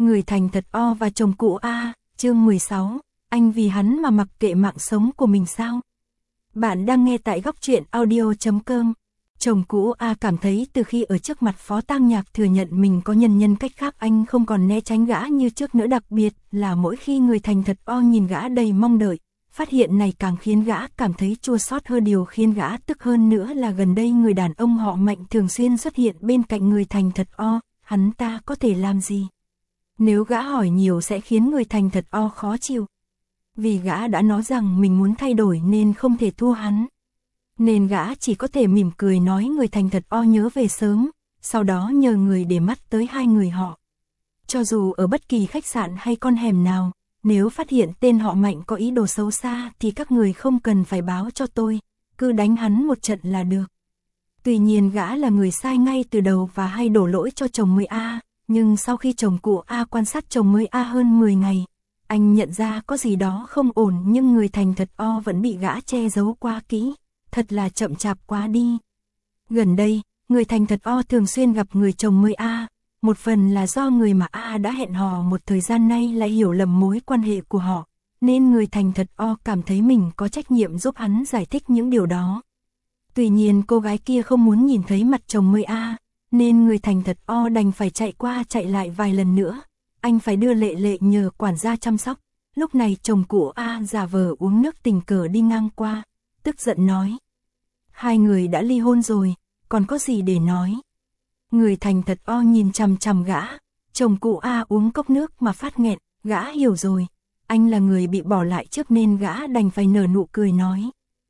Người thành thật O và chồng cũ A, chương 16, anh vì hắn mà mặc kệ mạng sống của mình sao? Bạn đang nghe tại góc truyện audio.com. Chồng cũ A cảm thấy từ khi ở trước mặt Phó Tang Nhạc thừa nhận mình có nhân cách khác, anh không còn né tránh gã như trước nữa, đặc biệt là mỗi khi người thành thật O nhìn gã đầy mong đợi. Phát hiện này càng khiến gã cảm thấy chua xót hơn, điều khiến gã tức hơn nữa là gần đây người đàn ông họ Mạnh thường xuyên xuất hiện bên cạnh người thành thật O, hắn ta có thể làm gì? Nếu gã hỏi nhiều sẽ khiến người thành thật O khó chịu. Vì gã đã nói rằng mình muốn thay đổi nên không thể thua hắn. Nên gã chỉ có thể mỉm cười nói người thành thật O nhớ về sớm, sau đó nhờ người để mắt tới hai người họ. Cho dù ở bất kỳ khách sạn hay con hẻm nào, nếu phát hiện tên họ Mạnh có ý đồ xấu xa thì các người không cần phải báo cho tôi, cứ đánh hắn một trận là được. Tuy nhiên gã là người sai ngay từ đầu và hay đổ lỗi cho chồng mới A, nhưng sau khi chồng cũ A quan sát chồng mới A hơn 10 ngày, anh nhận ra có gì đó không ổn, nhưng người thành thật O vẫn bị gã che giấu quá kỹ, thật là chậm chạp quá đi. Gần đây, người thành thật O thường xuyên gặp người chồng mới A, một phần là do người mà A đã hẹn hò một thời gian nay lại hiểu lầm mối quan hệ của họ, nên người thành thật O cảm thấy mình có trách nhiệm giúp hắn giải thích những điều đó. Tuy nhiên cô gái kia không muốn nhìn thấy mặt chồng mới A, nên người thành thật O đành phải chạy qua chạy lại vài lần nữa. Anh phải đưa Lệ Lệ nhờ quản gia chăm sóc. Lúc này chồng cũ A giả vờ uống nước tình cờ đi ngang qua, tức giận nói: hai người đã ly hôn rồi, còn có gì để nói? Người thành thật O nhìn chằm chằm gã, chồng cũ A uống cốc nước mà phát nghẹn, gã hiểu rồi, anh là người bị bỏ lại trước nên gã đành phải nở nụ cười nói: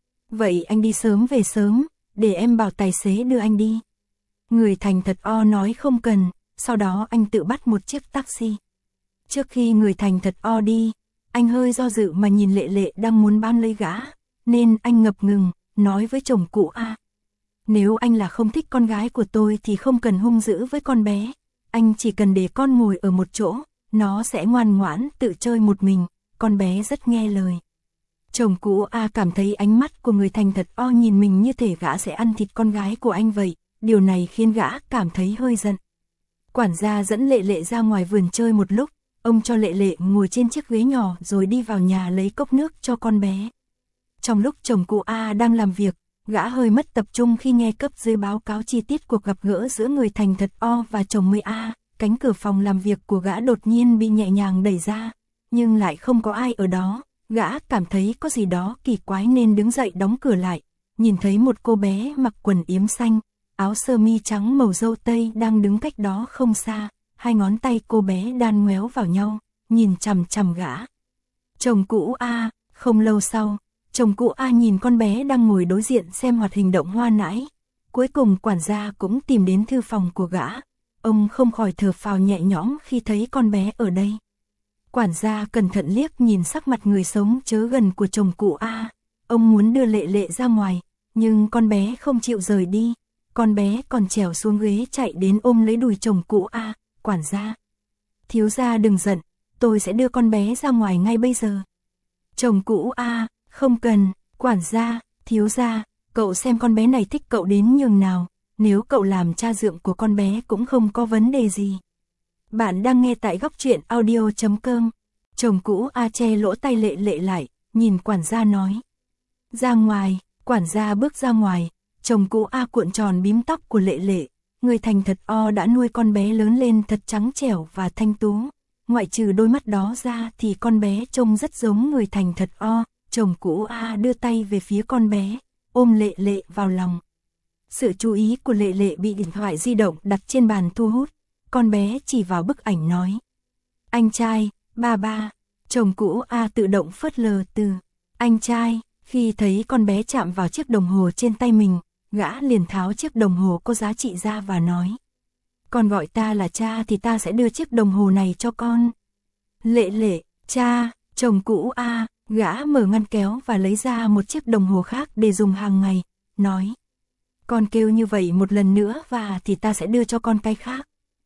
vậy anh đi sớm về sớm, để em bảo tài xế đưa anh đi. Người thành thật O nói không cần, sau đó anh tự bắt một chiếc taxi. Trước khi người thành thật O đi, anh hơi do dự mà nhìn Lệ Lệ đang muốn bám lấy gã, nên anh ngập ngừng, nói với chồng cũ A: nếu anh là không thích con gái của tôi thì không cần hung dữ với con bé, anh chỉ cần để con ngồi ở một chỗ, nó sẽ ngoan ngoãn tự chơi một mình, con bé rất nghe lời. Chồng cũ A cảm thấy ánh mắt của người thành thật O nhìn mình như thể gã sẽ ăn thịt con gái của anh vậy, điều này khiến gã cảm thấy hơi giận. Quản gia dẫn Lệ Lệ ra ngoài vườn chơi một lúc, ông cho Lệ Lệ ngồi trên chiếc ghế nhỏ rồi đi vào nhà lấy cốc nước cho con bé. Trong lúc chồng cũ A đang làm việc, gã hơi mất tập trung khi nghe cấp dưới báo cáo chi tiết cuộc gặp gỡ giữa người thành thật O và chồng mới A. Cánh cửa phòng làm việc của gã đột nhiên bị nhẹ nhàng đẩy ra, nhưng lại không có ai ở đó. Gã cảm thấy có gì đó kỳ quái nên đứng dậy đóng cửa lại, nhìn thấy một cô bé mặc quần yếm xanh, áo sơ mi trắng màu dâu tây đang đứng cách đó không xa, hai ngón tay cô bé đan ngoéo vào nhau, nhìn chằm chằm gã. Chồng cũ A, không lâu sau, chồng cũ A nhìn con bé đang ngồi đối diện xem hoạt hình động hoa nãi. Cuối cùng quản gia cũng tìm đến thư phòng của gã, ông không khỏi thở phào nhẹ nhõm khi thấy con bé ở đây. Quản gia cẩn thận liếc nhìn sắc mặt người sống chớ gần của chồng cũ A, ông muốn đưa Lệ Lệ ra ngoài, nhưng con bé không chịu rời đi, con bé còn trèo xuống ghế chạy đến ôm lấy đùi chồng cũ A. Quản gia: thiếu gia đừng giận, tôi sẽ đưa con bé ra ngoài ngay bây giờ. Chồng cũ A: không cần. Quản gia: thiếu gia, cậu xem con bé này thích cậu đến nhường nào, nếu cậu làm cha dượng của con bé cũng không có vấn đề gì. Bạn đang nghe tại góc truyện audio.com. Chồng cũ A che lỗ tai Lệ Lệ lại, nhìn quản gia nói: ra ngoài. Quản gia bước ra ngoài, chồng cũ A cuộn tròn bím tóc của Lệ Lệ. Người thành thật O đã nuôi con bé lớn lên thật trắng trẻo và thanh tú, ngoại trừ đôi mắt đó ra thì con bé trông rất giống người thành thật O. Chồng cũ A đưa tay về phía con bé, ôm Lệ Lệ vào lòng. Sự chú ý của Lệ Lệ bị điện thoại di động đặt trên bàn thu hút. Con bé chỉ vào bức ảnh nói: anh trai, ba. Chồng cũ A tự động phớt lờ từ anh trai. Khi thấy con bé chạm vào chiếc đồng hồ trên tay mình, gã liền tháo chiếc đồng hồ có giá trị ra và nói: con gọi ta là cha thì ta sẽ đưa chiếc đồng hồ này cho con. Lệ Lệ: cha. Chồng cũ A. Gã mở ngăn kéo và lấy ra một chiếc đồng hồ khác để dùng hàng ngày, nói: con kêu như vậy một lần nữa và thì ta sẽ đưa cho con cái khác.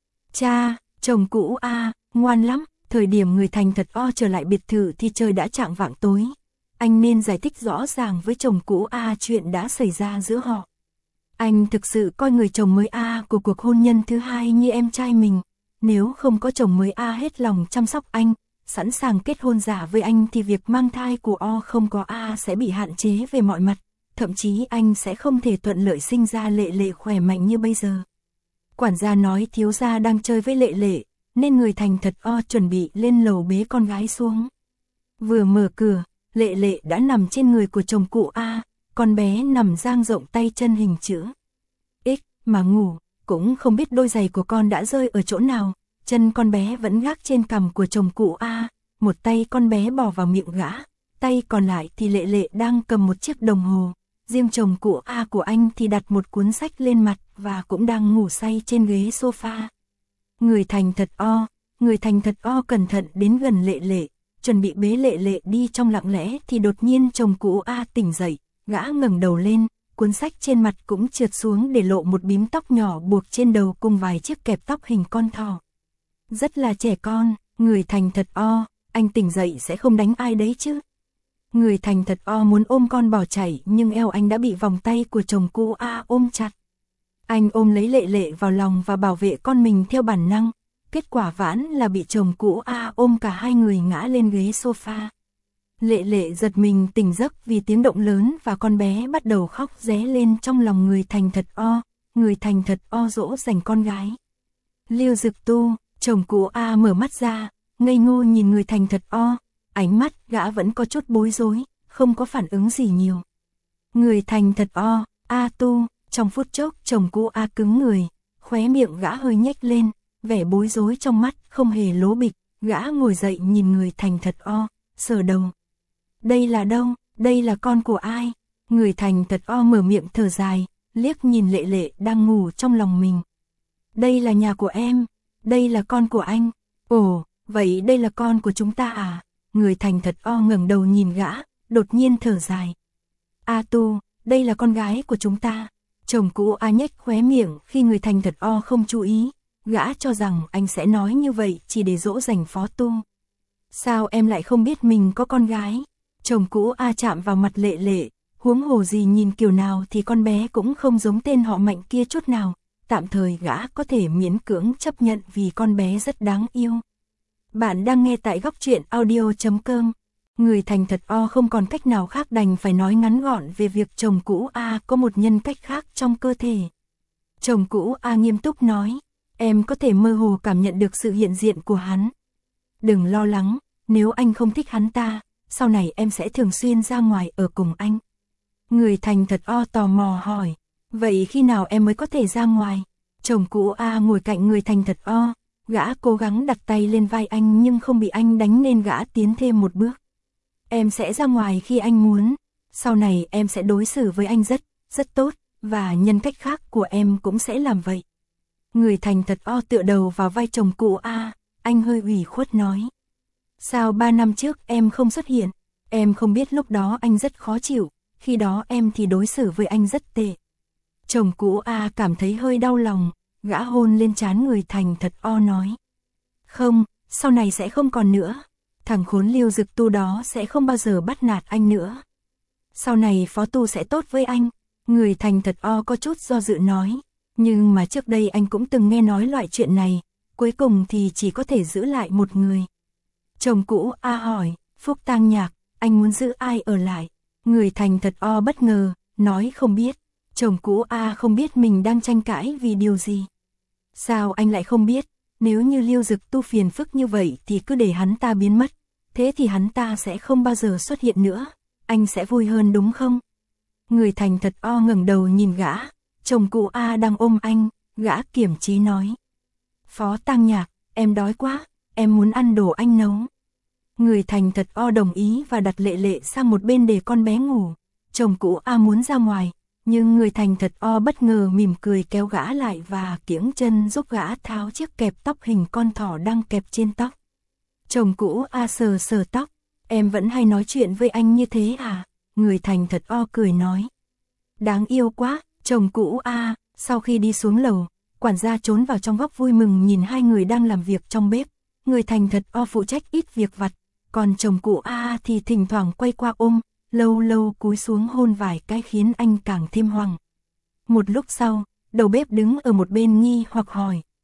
Cha. Chồng cũ A. ngoan lắm. Thời điểm người thành thật O trở lại biệt thự thì trời đã chạng vạng tối. Anh nên giải thích rõ ràng với chồng cũ A chuyện đã xảy ra giữa họ. Anh thực sự coi người chồng mới A của cuộc hôn nhân thứ hai như em trai mình, nếu không có chồng mới A hết lòng chăm sóc anh, sẵn sàng kết hôn giả với anh thì việc mang thai của O không có A sẽ bị hạn chế về mọi mặt, thậm chí anh sẽ không thể thuận lợi sinh ra Lệ Lệ khỏe mạnh như bây giờ. Quản gia nói thiếu gia đang chơi với Lệ Lệ, nên người thành thật O chuẩn bị lên lầu bế con gái xuống. Vừa mở cửa, Lệ Lệ đã nằm trên người của chồng cụ A, con bé nằm dang rộng tay chân hình chữ X mà ngủ, cũng không biết đôi giày của con đã rơi ở chỗ nào, chân con bé vẫn gác trên cằm của chồng cụ A, một tay con bé bỏ vào miệng gã, tay còn lại thì Lệ Lệ đang cầm một chiếc đồng hồ, riêng chồng cụ A của anh thì đặt một cuốn sách lên mặt và cũng đang ngủ say trên ghế sofa. Người thành thật O cẩn thận đến gần Lệ Lệ, chuẩn bị bế Lệ Lệ đi trong lặng lẽ thì đột nhiên chồng cụ A tỉnh dậy, gã ngẩng đầu lên, cuốn sách trên mặt cũng trượt xuống để lộ một bím tóc nhỏ buộc trên đầu cùng vài chiếc kẹp tóc hình con thỏ. Rất là trẻ con, người thành thật O, anh tỉnh dậy sẽ không đánh ai đấy chứ. Người thành thật O muốn ôm con bỏ chạy nhưng eo anh đã bị vòng tay của chồng cụ A ôm chặt. Anh ôm lấy Lệ Lệ vào lòng và bảo vệ con mình theo bản năng, kết quả vãn là bị chồng cụ A ôm cả hai người ngã lên ghế sofa. Lệ Lệ giật mình tỉnh giấc vì tiếng động lớn và con bé bắt đầu khóc ré lên trong lòng người thành thật O, người thành thật O dỗ dành con gái. Lưu Dực Tu, chồng cụ A mở mắt ra, ngây ngô nhìn người thành thật O, ánh mắt gã vẫn có chút bối rối, không có phản ứng gì nhiều. Người thành thật O, A Tu, trong phút chốc chồng cụ A cứng người, khóe miệng gã hơi nhếch lên, vẻ bối rối trong mắt không hề lố bịch, gã ngồi dậy nhìn người thành thật O, sờ đầu. Đây là đâu, đây là con của ai? Người thành thật O mở miệng thở dài, liếc nhìn Lệ Lệ đang ngủ trong lòng mình. Đây là nhà của em, đây là con của anh. Ồ, vậy đây là con của chúng ta à? Người thành thật O ngẩng đầu nhìn gã, đột nhiên thở dài. A Tu, đây là con gái của chúng ta. Chồng cũ A nhếch khóe miệng khi người thành thật O không chú ý, gã cho rằng anh sẽ nói như vậy chỉ để dỗ dành Phó Tu. Sao em lại không biết mình có con gái? Chồng cũ A chạm vào mặt Lệ Lệ, huống hồ gì nhìn kiểu nào thì con bé cũng không giống tên họ Mạnh kia chút nào, tạm thời gã có thể miễn cưỡng chấp nhận vì con bé rất đáng yêu. Bạn đang nghe tại góc truyện audio.com. Người thành thật O không còn cách nào khác đành phải nói ngắn gọn về việc chồng cũ A có một nhân cách khác trong cơ thể. Chồng cũ A nghiêm túc nói, em có thể mơ hồ cảm nhận được sự hiện diện của hắn. Đừng lo lắng, nếu anh không thích hắn ta, sau này em sẽ thường xuyên ra ngoài ở cùng anh. Người thành thật O tò mò hỏi, vậy khi nào em mới có thể ra ngoài? Chồng cũ A ngồi cạnh người thành thật O, gã cố gắng đặt tay lên vai anh nhưng không bị anh đánh nên gã tiến thêm một bước. Em sẽ ra ngoài khi anh muốn, sau này em sẽ đối xử với anh rất tốt, và nhân cách khác của em cũng sẽ làm vậy. Người thành thật O tựa đầu vào vai chồng cũ A, anh hơi ủy khuất nói. Sao 3 năm trước em không xuất hiện? Em không biết lúc đó anh rất khó chịu, khi đó em thì đối xử với anh rất tệ. Chồng cũ A cảm thấy hơi đau lòng, gã hôn lên trán người thành thật O nói. Không, sau này sẽ không còn nữa. Thằng khốn Lưu Dực Tu đó sẽ không bao giờ bắt nạt anh nữa. Sau này Phó Tu sẽ tốt với anh. Người thành thật O có chút do dự nói. Nhưng mà trước đây anh cũng từng nghe nói loại chuyện này, cuối cùng thì chỉ có thể giữ lại một người. Chồng cũ A hỏi, Phúc Tang Nhạc, anh muốn giữ ai ở lại? Người thành thật O bất ngờ, nói không biết. Chồng cũ A không biết mình đang tranh cãi vì điều gì. Sao anh lại không biết? Nếu như Lưu Dực Tu phiền phức như vậy thì cứ để hắn ta biến mất, thế thì hắn ta sẽ không bao giờ xuất hiện nữa, anh sẽ vui hơn đúng không? Người thành thật O ngẩng đầu nhìn gã, chồng cụ A đang ôm anh, gã kiềm chí nói. Phó Tang Nhạc, em đói quá, em muốn ăn đồ anh nấu. Người thành thật O đồng ý và đặt Lệ Lệ sang một bên để con bé ngủ, chồng cụ A muốn ra ngoài. Nhưng người thành thật O bất ngờ mỉm cười kéo gã lại và kiễng chân giúp gã tháo chiếc kẹp tóc hình con thỏ đang kẹp trên tóc. Chồng cũ A sờ sờ tóc, em vẫn hay nói chuyện với anh như thế à? Người thành thật O cười nói. Đáng yêu quá, chồng cũ A. Sau khi đi xuống lầu, quản gia trốn vào trong góc vui mừng nhìn hai người đang làm việc trong bếp. Người thành thật O phụ trách ít việc vặt, còn chồng cũ A thì thỉnh thoảng quay qua ôm, lâu lâu cúi xuống hôn vài cái khiến anh càng thêm hoằng. Một lúc sau, đầu bếp đứng ở một bên nghi hoặc hỏi.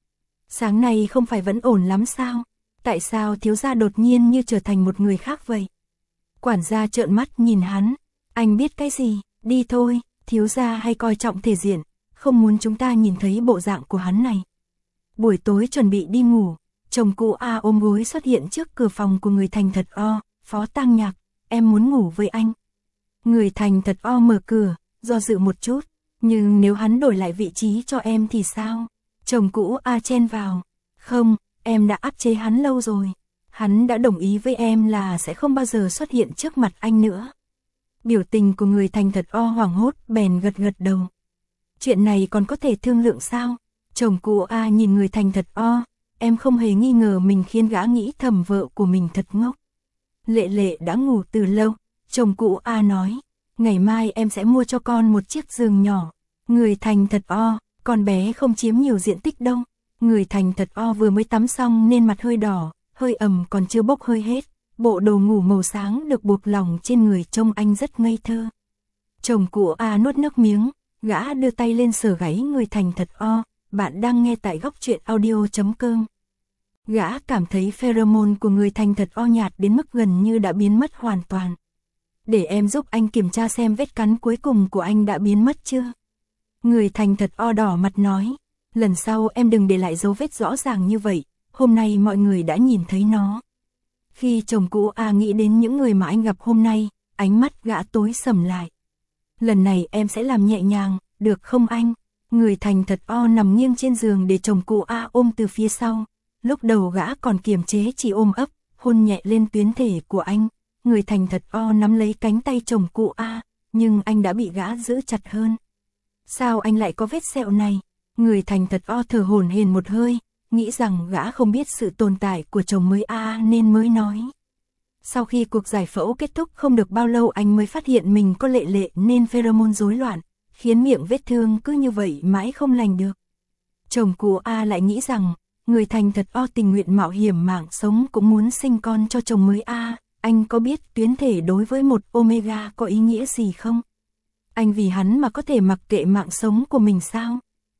Sáng nay không phải vẫn ổn lắm sao? Tại sao thiếu gia đột nhiên như trở thành một người khác vậy? Quản gia trợn mắt nhìn hắn. Anh biết cái gì? Đi thôi, thiếu gia hay coi trọng thể diện, không muốn chúng ta nhìn thấy bộ dạng của hắn này. Buổi tối chuẩn bị đi ngủ, chồng cụ A ôm gối xuất hiện trước cửa phòng của người thành thật O. Phó Tăng Nhạc, em muốn ngủ với anh. Người thành thật O mở cửa, do dự một chút. Nhưng nếu hắn đổi lại vị trí cho em thì sao? Chồng cũ A chen vào. Không, em đã áp chế hắn lâu rồi. Hắn đã đồng ý với em là sẽ không bao giờ xuất hiện trước mặt anh nữa. Biểu tình của người thành thật O hoảng hốt bèn gật gật đầu. Chuyện này còn có thể thương lượng sao? Chồng cũ A nhìn người thành thật O. Em không hề nghi ngờ mình khiến gã nghĩ thầm vợ của mình thật ngốc. Lệ Lệ đã ngủ từ lâu. Chồng cũ A nói. Ngày mai em sẽ mua cho con một chiếc giường nhỏ. Người thành thật O. Con bé không chiếm nhiều diện tích đâu. Người thành thật O vừa mới tắm xong nên mặt hơi đỏ, hơi ẩm còn chưa bốc hơi hết. Bộ đồ ngủ màu sáng được buộc lỏng trên người trông anh rất ngây thơ. Chồng của A nuốt nước miếng, gã đưa tay lên sờ gáy người thành thật O. Bạn đang nghe tại góc truyện audio.com. Gã cảm thấy pheromone của người thành thật O nhạt đến mức gần như đã biến mất hoàn toàn. Để em giúp anh kiểm tra xem vết cắn cuối cùng của anh đã biến mất chưa. Người thành thật O đỏ mặt nói. Lần sau em đừng để lại dấu vết rõ ràng như vậy, hôm nay mọi người đã nhìn thấy nó. Khi chồng cũ A nghĩ đến những người mà anh gặp hôm nay, ánh mắt gã tối sầm lại. Lần này em sẽ làm nhẹ nhàng, được không anh? Người thành thật O nằm nghiêng trên giường để chồng cũ A ôm từ phía sau. Lúc đầu gã còn kiềm chế chỉ ôm ấp, hôn nhẹ lên tuyến thể của anh. Người thành thật O nắm lấy cánh tay chồng cũ A, nhưng anh đã bị gã giữ chặt hơn. Sao anh lại có vết sẹo này? Người thành thật O thở hổn hển một hơi, nghĩ rằng gã không biết sự tồn tại của chồng mới A nên mới nói. Sau khi cuộc giải phẫu kết thúc không được bao lâu anh mới phát hiện mình có Lệ Lệ nên pheromone rối loạn, khiến miệng vết thương cứ như vậy mãi không lành được. Chồng của A lại nghĩ rằng, người thành thật O tình nguyện mạo hiểm mạng sống cũng muốn sinh con cho chồng mới A. Anh có biết tuyến thể đối với một Omega có ý nghĩa gì không? Anh vì hắn mà có thể mặc kệ mạng sống của mình sao?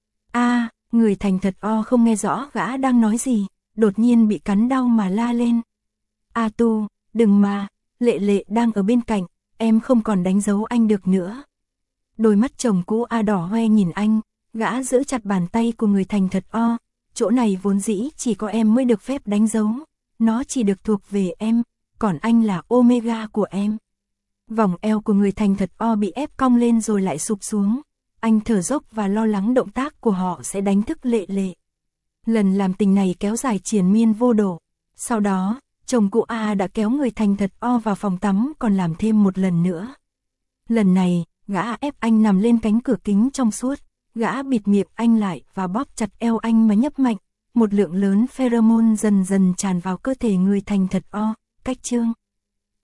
Người thành thật O không nghe rõ gã đang nói gì, đột nhiên bị cắn đau mà la lên. Tu, đừng mà, Lệ Lệ đang ở bên cạnh, em không còn đánh dấu anh được nữa. Đôi mắt chồng cũ A đỏ hoe nhìn anh, gã giữ chặt bàn tay của người thành thật O. Chỗ này vốn dĩ chỉ có em mới được phép đánh dấu, nó chỉ được thuộc về em, còn anh là Omega của em. Vòng eo của người thành thật O bị ép cong lên rồi lại sụp xuống. Anh thở dốc và lo lắng động tác của họ sẽ đánh thức Lệ Lệ. Lần làm tình này kéo dài triền miên vô độ. Sau đó, chồng cụ A đã kéo người thành thật O vào phòng tắm còn làm thêm một lần nữa. Lần này, gã ép anh nằm lên cánh cửa kính trong suốt. Gã bịt miệng anh lại và bóp chặt eo anh mà nhấp mạnh. Một lượng lớn pheromone dần dần tràn vào cơ thể người thành thật O. Cách chương